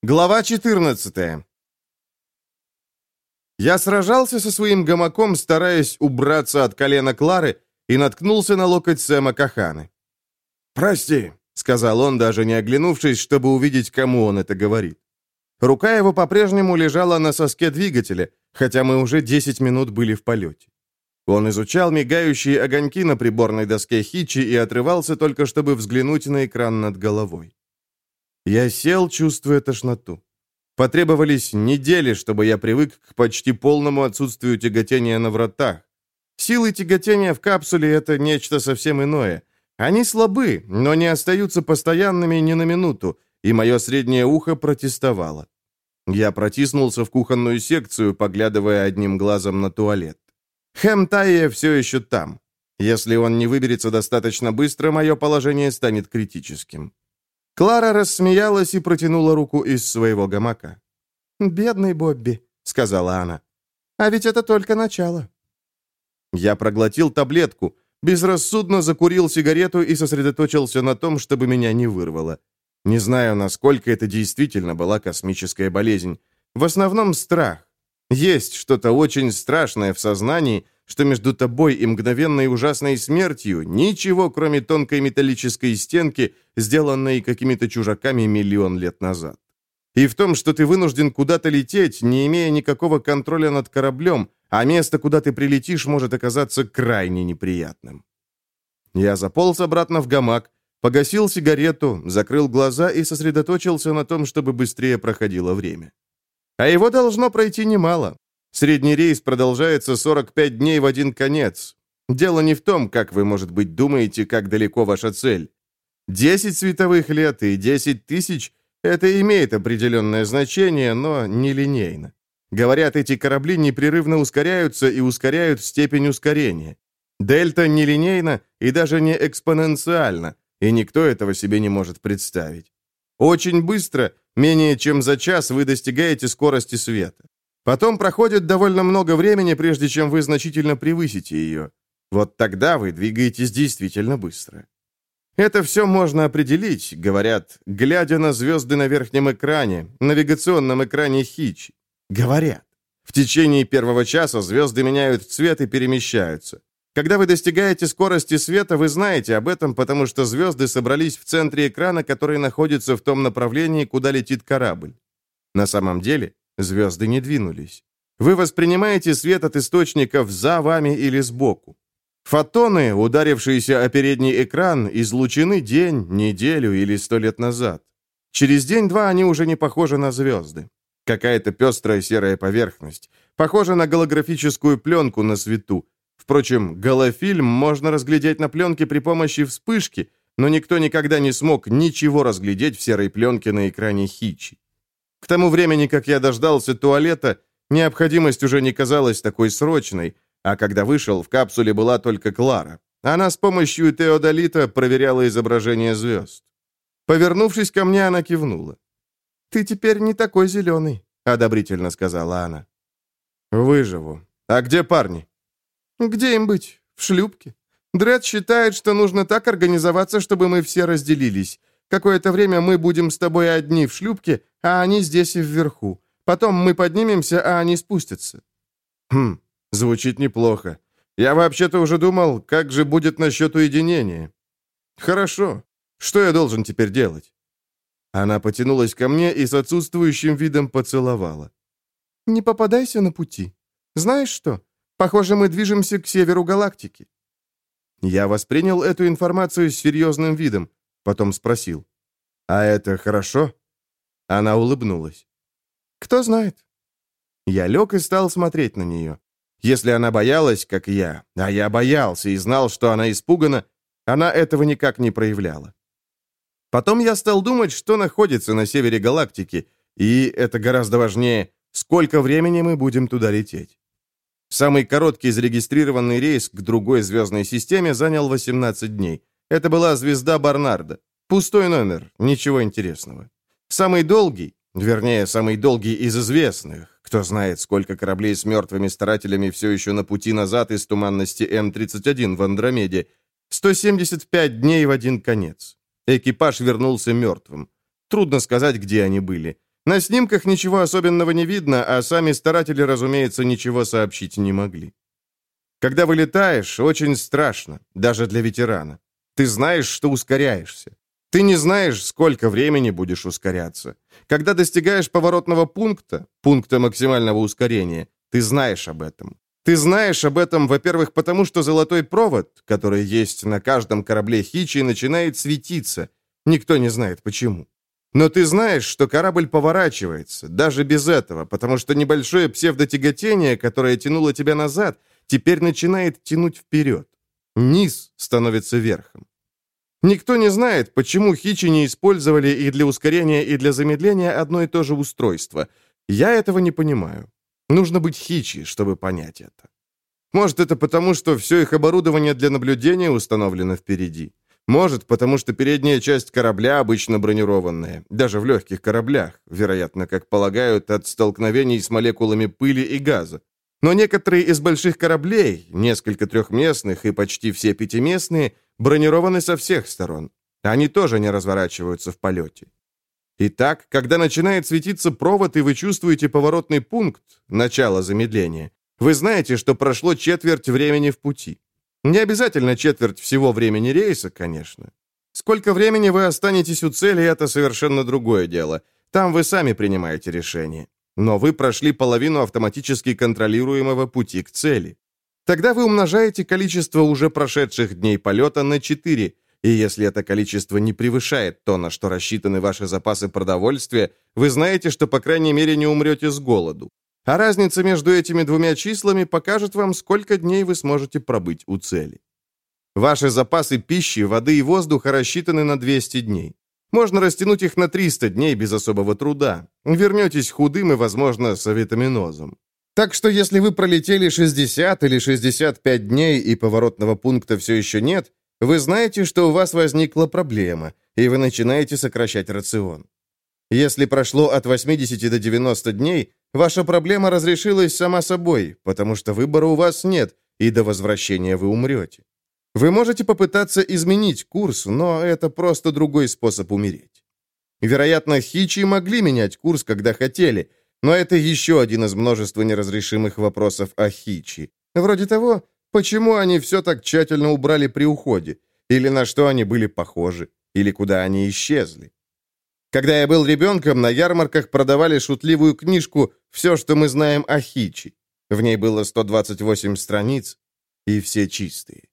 Глава 14. Я сражался со своим гамаком, стараясь убраться от колена Клары, и наткнулся на локоть Сэма Каханы. «Прости», — сказал он, даже не оглянувшись, чтобы увидеть, кому он это говорит. Рука его по-прежнему лежала на соске двигателя, хотя мы уже 10 минут были в полете. Он изучал мигающие огоньки на приборной доске Хичи и отрывался только, чтобы взглянуть на экран над головой. Я сел, чувствуя тошноту. Потребовались недели, чтобы я привык к почти полному отсутствию тяготения на вратах. Силы тяготения в капсуле — это нечто совсем иное. Они слабы, но не остаются постоянными ни на минуту, и мое среднее ухо протестовало. Я протиснулся в кухонную секцию, поглядывая одним глазом на туалет. Хэм Тайе все еще там. Если он не выберется достаточно быстро, мое положение станет критическим. Клара рассмеялась и протянула руку из своего гамака. «Бедный Бобби», — сказала она. «А ведь это только начало». Я проглотил таблетку, безрассудно закурил сигарету и сосредоточился на том, чтобы меня не вырвало. Не знаю, насколько это действительно была космическая болезнь. В основном страх. Есть что-то очень страшное в сознании, что между тобой и мгновенной ужасной смертью ничего, кроме тонкой металлической стенки, сделанной какими-то чужаками миллион лет назад. И в том, что ты вынужден куда-то лететь, не имея никакого контроля над кораблем, а место, куда ты прилетишь, может оказаться крайне неприятным. Я заполз обратно в гамак, погасил сигарету, закрыл глаза и сосредоточился на том, чтобы быстрее проходило время. А его должно пройти немало. Средний рейс продолжается 45 дней в один конец. Дело не в том, как вы, может быть, думаете, как далеко ваша цель. 10 световых лет и 10 тысяч — это имеет определенное значение, но нелинейно. Говорят, эти корабли непрерывно ускоряются и ускоряют степень ускорения. Дельта нелинейна и даже не экспоненциальна, и никто этого себе не может представить. Очень быстро, менее чем за час, вы достигаете скорости света. Потом проходит довольно много времени, прежде чем вы значительно превысите ее. Вот тогда вы двигаетесь действительно быстро. Это все можно определить, говорят, глядя на звезды на верхнем экране, навигационном экране Хичи. Говорят. В течение первого часа звезды меняют цвет и перемещаются. Когда вы достигаете скорости света, вы знаете об этом, потому что звезды собрались в центре экрана, который находится в том направлении, куда летит корабль. На самом деле, звезды не двинулись. Вы воспринимаете свет от источников за вами или сбоку. Фотоны, ударившиеся о передний экран, излучены день, неделю или 100 лет назад. Через день-два они уже не похожи на звезды. Какая-то пестрая серая поверхность. Похожа на голографическую пленку на свету. Впрочем, голофильм можно разглядеть на пленке при помощи вспышки, но никто никогда не смог ничего разглядеть в серой пленке на экране Хичи. К тому времени, как я дождался туалета, необходимость уже не казалась такой срочной, а когда вышел, в капсуле была только Клара. Она с помощью теодолита проверяла изображение звезд. Повернувшись ко мне, она кивнула. «Ты теперь не такой зеленый», — одобрительно сказала она. «Выживу. А где парни?» «Где им быть? В шлюпке. Дред считает, что нужно так организоваться, чтобы мы все разделились. Какое-то время мы будем с тобой одни в шлюпке, а они здесь и вверху. Потом мы поднимемся, а они спустятся». Звучит неплохо. Я вообще-то уже думал, как же будет насчет уединения. Хорошо. Что я должен теперь делать?» Она потянулась ко мне и с отсутствующим видом поцеловала. «Не попадайся на пути. Знаешь что? Похоже, мы движемся к северу галактики». Я воспринял эту информацию с серьезным видом, потом спросил. «А это хорошо?» Она улыбнулась. «Кто знает?» Я лег и стал смотреть на нее. Если она боялась, как я, а я боялся и знал, что она испугана, она этого никак не проявляла. Потом я стал думать, что находится на севере галактики, и, это гораздо важнее, сколько времени мы будем туда лететь. Самый короткий зарегистрированный рейс к другой звездной системе занял 18 дней. Это была звезда Барнарда. Пустой номер, ничего интересного. Самый долгий, вернее, самый долгий из известных, кто знает, сколько кораблей с мертвыми старателями все еще на пути назад из туманности М-31 в Андромеде, 175 дней в один конец. Экипаж вернулся мертвым. Трудно сказать, где они были. На снимках ничего особенного не видно, а сами старатели, разумеется, ничего сообщить не могли. Когда вылетаешь, очень страшно, даже для ветерана. Ты знаешь, что ускоряешься. Ты не знаешь, сколько времени будешь ускоряться. Когда достигаешь поворотного пункта, пункта максимального ускорения, ты знаешь об этом. Ты знаешь об этом, во-первых, потому что золотой провод, который есть на каждом корабле Хичи, начинает светиться. Никто не знает почему. Но ты знаешь, что корабль поворачивается, даже без этого, потому что небольшое псевдотяготение, которое тянуло тебя назад, теперь начинает тянуть вперед. Низ становится верхом. Никто не знает, почему Хичи не использовали и для ускорения, и для замедления одно и то же устройство. Я этого не понимаю. Нужно быть Хичи, чтобы понять это. Может, это потому, что все их оборудование для наблюдения установлено впереди. Может, потому что передняя часть корабля обычно бронированная, даже в легких кораблях, вероятно, как полагают, от столкновений с молекулами пыли и газа. Но некоторые из больших кораблей, несколько трехместных и почти все пятиместные, бронированы со всех сторон. Они тоже не разворачиваются в полете. Итак, когда начинает светиться провод, и вы чувствуете поворотный пункт, начало замедления, вы знаете, что прошло четверть времени в пути. Не обязательно четверть всего времени рейса, конечно. Сколько времени вы останетесь у цели, это совершенно другое дело. Там вы сами принимаете решение. Но вы прошли половину автоматически контролируемого пути к цели. Тогда вы умножаете количество уже прошедших дней полета на 4, и если это количество не превышает то, на что рассчитаны ваши запасы продовольствия, вы знаете, что, по крайней мере, не умрете с голоду. А разница между этими двумя числами покажет вам, сколько дней вы сможете пробыть у цели. Ваши запасы пищи, воды и воздуха рассчитаны на 200 дней. Можно растянуть их на 300 дней без особого труда. Вернетесь худым и, возможно, с авитаминозом. Так что если вы пролетели 60 или 65 дней и поворотного пункта все еще нет, вы знаете, что у вас возникла проблема, и вы начинаете сокращать рацион. Если прошло от 80 до 90 дней, ваша проблема разрешилась сама собой, потому что выбора у вас нет, и до возвращения вы умрете. Вы можете попытаться изменить курс, но это просто другой способ умереть. Вероятно, Хичи могли менять курс, когда хотели, но это еще один из множества неразрешимых вопросов о Хичи. Вроде того, почему они все так тщательно убрали при уходе, или на что они были похожи, или куда они исчезли. Когда я был ребенком, на ярмарках продавали шутливую книжку «Все, что мы знаем о Хичи». В ней было 128 страниц, и все чистые.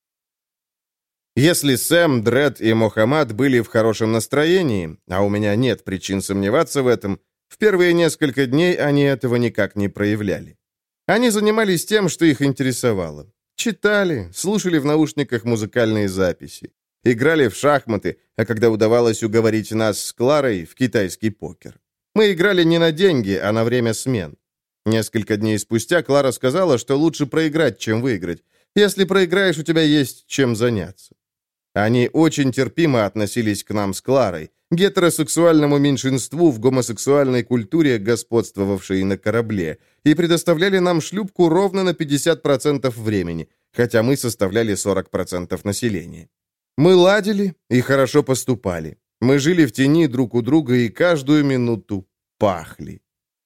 Если Сэм, Дред и Мохаммад были в хорошем настроении, а у меня нет причин сомневаться в этом, в первые несколько дней они этого никак не проявляли. Они занимались тем, что их интересовало. Читали, слушали в наушниках музыкальные записи, играли в шахматы, а когда удавалось уговорить нас с Кларой, в китайский покер. Мы играли не на деньги, а на время смен. Несколько дней спустя Клара сказала, что лучше проиграть, чем выиграть. Если проиграешь, у тебя есть чем заняться. Они очень терпимо относились к нам с Кларой, гетеросексуальному меньшинству в гомосексуальной культуре, господствовавшей на корабле, и предоставляли нам шлюпку ровно на 50% времени, хотя мы составляли 40% населения. Мы ладили и хорошо поступали. Мы жили в тени друг у друга и каждую минуту пахли.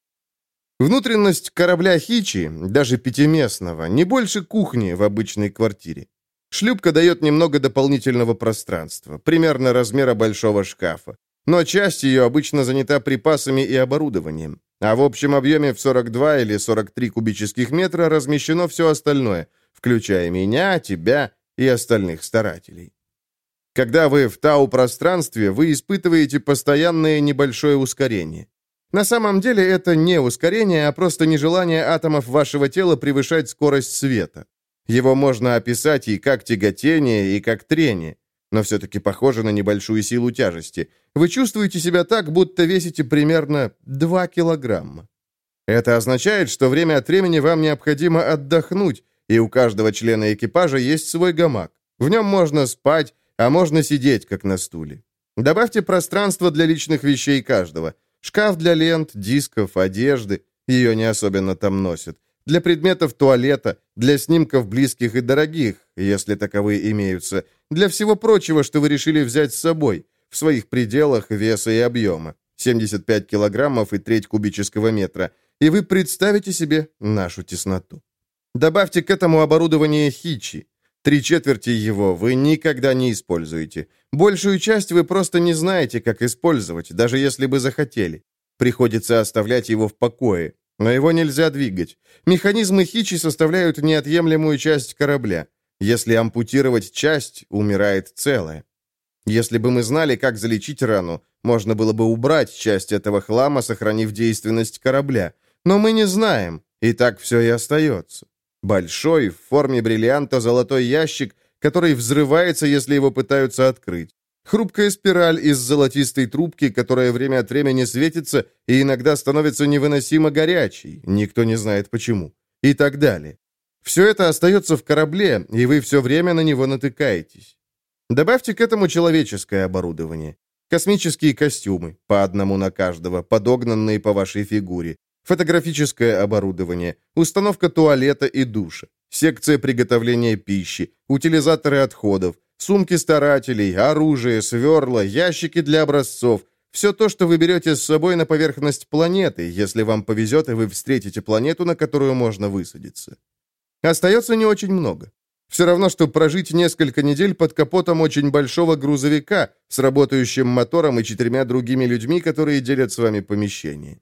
Внутренность корабля Хичи, даже пятиместного, не больше кухни в обычной квартире. Шлюпка дает немного дополнительного пространства, примерно размера большого шкафа, но часть ее обычно занята припасами и оборудованием, а в общем объеме в 42 или 43 кубических метра размещено все остальное, включая меня, тебя и остальных старателей. Когда вы в тау-пространстве, вы испытываете постоянное небольшое ускорение. На самом деле это не ускорение, а просто нежелание атомов вашего тела превышать скорость света. Его можно описать и как тяготение, и как трение, но все-таки похоже на небольшую силу тяжести. Вы чувствуете себя так, будто весите примерно 2 килограмма. Это означает, что время от времени вам необходимо отдохнуть, и у каждого члена экипажа есть свой гамак. В нем можно спать, а можно сидеть, как на стуле. Добавьте пространство для личных вещей каждого. Шкаф для лент, дисков, одежды. Ее не особенно там носят. Для предметов туалета, для снимков близких и дорогих, если таковые имеются, для всего прочего, что вы решили взять с собой, в своих пределах веса и объема. 75 килограммов и треть кубического метра, и вы представите себе нашу тесноту. Добавьте к этому оборудование Хичи. 3/4 его вы никогда не используете. Большую часть вы просто не знаете, как использовать, даже если бы захотели. Приходится оставлять его в покое, но его нельзя двигать. Механизмы Хичи составляют неотъемлемую часть корабля. Если ампутировать часть, умирает целое. Если бы мы знали, как залечить рану, можно было бы убрать часть этого хлама, сохранив действенность корабля. Но мы не знаем, и так все и остается. Большой, в форме бриллианта, золотой ящик, который взрывается, если его пытаются открыть. Хрупкая спираль из золотистой трубки, которая время от времени светится и иногда становится невыносимо горячей, никто не знает почему, и так далее. Все это остается в корабле, и вы все время на него натыкаетесь. Добавьте к этому человеческое оборудование. Космические костюмы, по одному на каждого, подогнанные по вашей фигуре. Фотографическое оборудование, установка туалета и душа, секция приготовления пищи, утилизаторы отходов, сумки старателей, оружие, сверла, ящики для образцов. Все то, что вы берете с собой на поверхность планеты, если вам повезет, и вы встретите планету, на которую можно высадиться. Остается не очень много. Все равно, что прожить несколько недель под капотом очень большого грузовика с работающим мотором и 4 другими людьми, которые делят с вами помещение.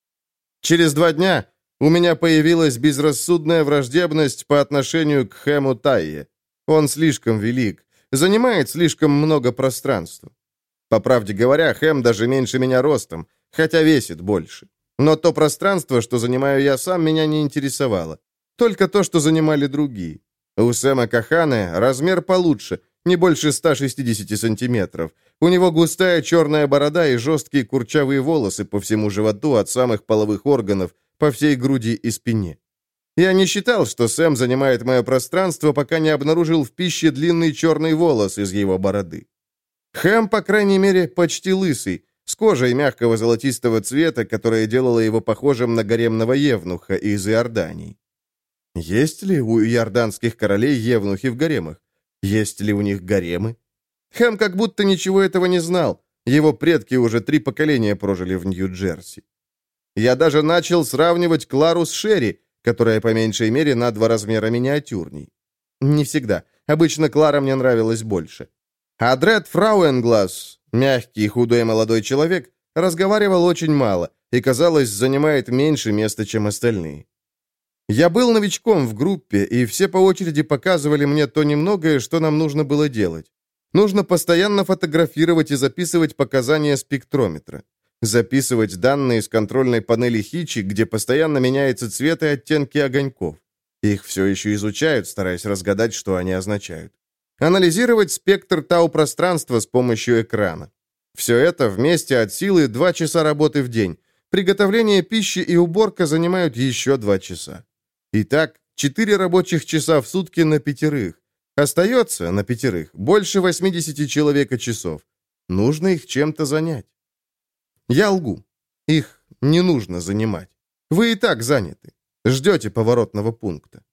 Через 2 дня у меня появилась безрассудная враждебность по отношению к Хэму Тайе. Он слишком велик, занимает слишком много пространства. По правде говоря, Хэм даже меньше меня ростом, хотя весит больше. Но то пространство, что занимаю я сам, меня не интересовало. Только то, что занимали другие. У Сэма Каханы размер получше, не больше 160 сантиметров. У него густая черная борода и жесткие курчавые волосы по всему животу от самых половых органов, по всей груди и спине. Я не считал, что Сэм занимает мое пространство, пока не обнаружил в пище длинный черный волос из его бороды. Хэм, по крайней мере, почти лысый, с кожей мягкого золотистого цвета, которая делала его похожим на гаремного евнуха из Иордании. Есть ли у иорданских королей евнухи в гаремах? Есть ли у них гаремы? Хэм как будто ничего этого не знал. Его предки уже 3 поколения прожили в Нью-Джерси. Я даже начал сравнивать Клару с Шерри, которая по меньшей мере на 2 размера миниатюрней. Не всегда. Обычно Клара мне нравилась больше. А Дред Фрауенглас, мягкий худой молодой человек, разговаривал очень мало и, казалось, занимает меньше места, чем остальные. Я был новичком в группе, и все по очереди показывали мне то немногое, что нам нужно было делать. Нужно постоянно фотографировать и записывать показания спектрометра. Записывать данные с контрольной панели Хичи, где постоянно меняется цвет и оттенки огоньков. Их все еще изучают, стараясь разгадать, что они означают. Анализировать спектр тау-пространства с помощью экрана. Все это вместе от силы 2 часа работы в день. Приготовление пищи и уборка занимают еще 2 часа. Итак, 4 рабочих часа в сутки на 5. Остается на 5 больше 80 человека-часов. Нужно их чем-то занять. Я лгу. Их не нужно занимать. Вы и так заняты. Ждете поворотного пункта.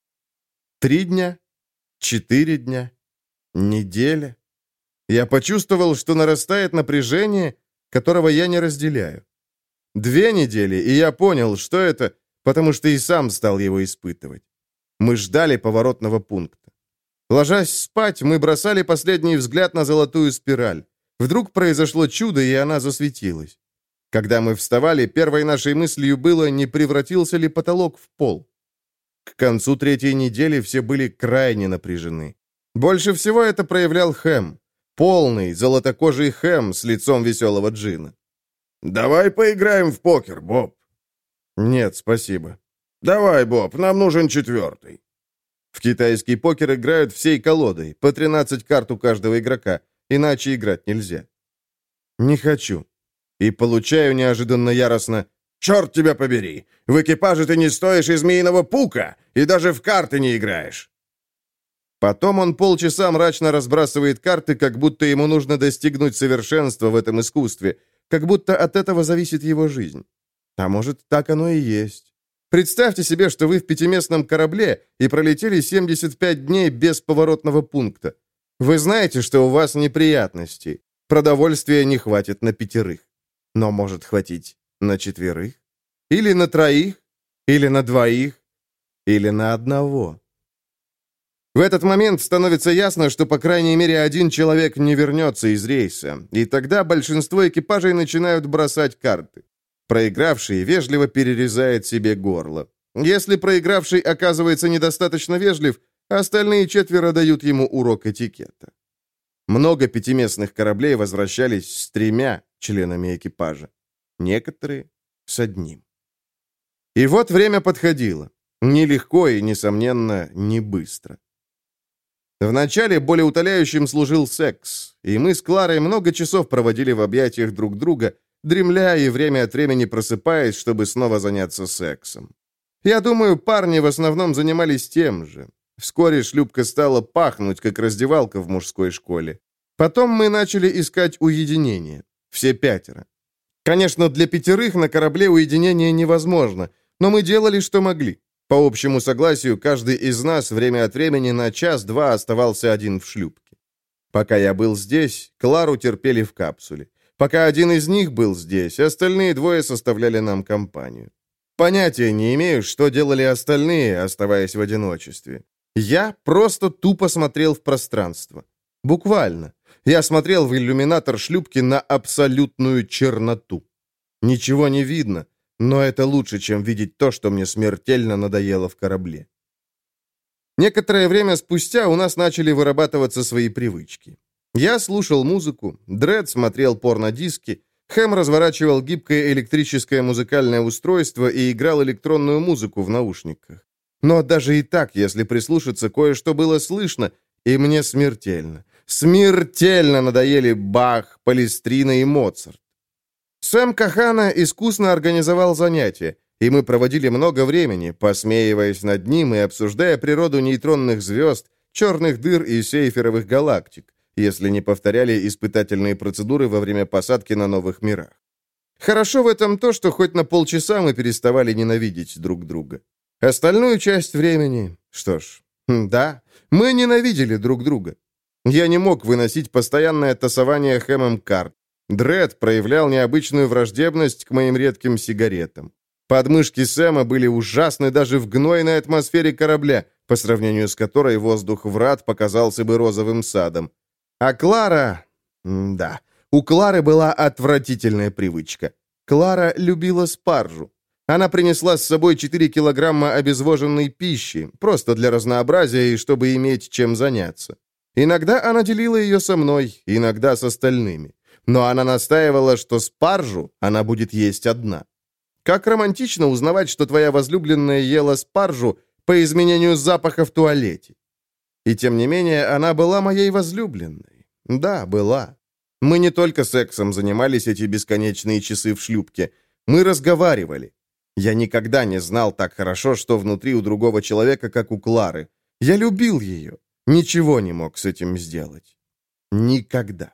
3 дня, 4 дня, неделя. Я почувствовал, что нарастает напряжение, которого я не разделяю. 2 недели, и я понял, что это, потому что и сам стал его испытывать. Мы ждали поворотного пункта. Ложась спать, мы бросали последний взгляд на золотую спираль. Вдруг произошло чудо, и она засветилась. Когда мы вставали, первой нашей мыслью было, не превратился ли потолок в пол. К концу 3-й недели все были крайне напряжены. Больше всего это проявлял Хэм. Полный, золотокожий Хэм с лицом веселого джина. «Давай поиграем в покер, Боб». «Нет, спасибо». «Давай, Боб, нам нужен 4-й». В китайский покер играют всей колодой, по 13 карт у каждого игрока, иначе играть нельзя. «Не хочу». И получаю неожиданно яростно: «Черт тебя побери! В экипаже ты не стоишь и змеиного пука, и даже в карты не играешь!» Потом он полчаса мрачно разбрасывает карты, как будто ему нужно достигнуть совершенства в этом искусстве, как будто от этого зависит его жизнь. А может, так оно и есть. Представьте себе, что вы в 5-местном корабле и пролетели 75 дней без поворотного пункта. Вы знаете, что у вас неприятности. Продовольствия не хватит на 5. Но может хватить на 4? Или на 3? Или на 2? Или на 1? В этот момент становится ясно, что по крайней мере один человек не вернется из рейса, и тогда большинство экипажей начинают бросать карты. Проигравший вежливо перерезает себе горло. Если проигравший оказывается недостаточно вежлив, остальные 4 дают ему урок этикета. Много пятиместных кораблей возвращались с 3 членами экипажа. Некоторые с 1. И вот время подходило. Нелегко и, несомненно, не быстро. Вначале болеутоляющим служил секс, и мы с Кларой много часов проводили в объятиях друг друга, дремля и время от времени просыпаясь, чтобы снова заняться сексом. Я думаю, парни в основном занимались тем же. Вскоре шлюпка стала пахнуть, как раздевалка в мужской школе. Потом мы начали искать уединение. Все 5. Конечно, для 5 на корабле уединение невозможно, но мы делали, что могли. По общему согласию, каждый из нас время от времени на 1-2 оставался один в шлюпке. Пока я был здесь, Клару терпели в капсуле. Пока один из них был здесь, остальные 2 составляли нам компанию. Понятия не имею, что делали остальные, оставаясь в одиночестве. Я просто тупо смотрел в пространство. Буквально. Я смотрел в иллюминатор шлюпки на абсолютную черноту. Ничего не видно, но это лучше, чем видеть то, что мне смертельно надоело в корабле. Некоторое время спустя у нас начали вырабатываться свои привычки. Я слушал музыку, Дред смотрел порнодиски, Хэм разворачивал гибкое электрическое музыкальное устройство и играл электронную музыку в наушниках. Но даже и так, если прислушаться, кое-что было слышно, и мне смертельно надоели Бах, Палестрина и Моцарт. Сэм Кахана искусно организовал занятия, и мы проводили много времени, посмеиваясь над ним и обсуждая природу нейтронных звезд, черных дыр и сейферовых галактик, если не повторяли испытательные процедуры во время посадки на новых мирах. Хорошо в этом то, что хоть на полчаса мы переставали ненавидеть друг друга. Остальную часть времени... Что ж, да, мы ненавидели друг друга. Я не мог выносить постоянное тасование Хэмом карт. Дред проявлял необычную враждебность к моим редким сигаретам. Подмышки Сэма были ужасны даже в гнойной атмосфере корабля, по сравнению с которой воздух врат показался бы розовым садом. А Клара... Да, у Клары была отвратительная привычка. Клара любила спаржу. Она принесла с собой 4 килограмма обезвоженной пищи, просто для разнообразия и чтобы иметь чем заняться. Иногда она делила ее со мной, иногда с остальными. Но она настаивала, что спаржу она будет есть одна. Как романтично узнавать, что твоя возлюбленная ела спаржу по изменению запаха в туалете. И тем не менее, она была моей возлюбленной. Да, была. Мы не только сексом занимались эти бесконечные часы в шлюпке. Мы разговаривали. Я никогда не знал так хорошо, что внутри у другого человека, как у Клары. Я любил ее. Ничего не мог с этим сделать. Никогда.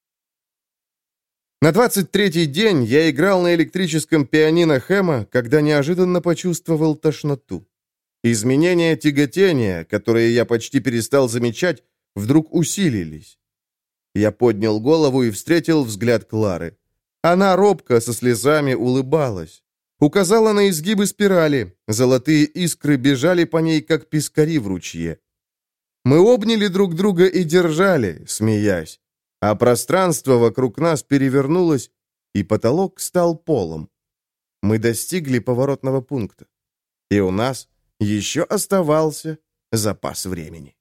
На 23-й день я играл на электрическом пианино Хэма, когда неожиданно почувствовал тошноту. Изменения тяготения, которые я почти перестал замечать, вдруг усилились. Я поднял голову и встретил взгляд Клары. Она робко, со слезами улыбалась. Указала на изгибы спирали. Золотые искры бежали по ней, как пескари в ручье. Мы обняли друг друга и держали, смеясь. А пространство вокруг нас перевернулось, и потолок стал полом. Мы достигли поворотного пункта. И у нас еще оставался запас времени.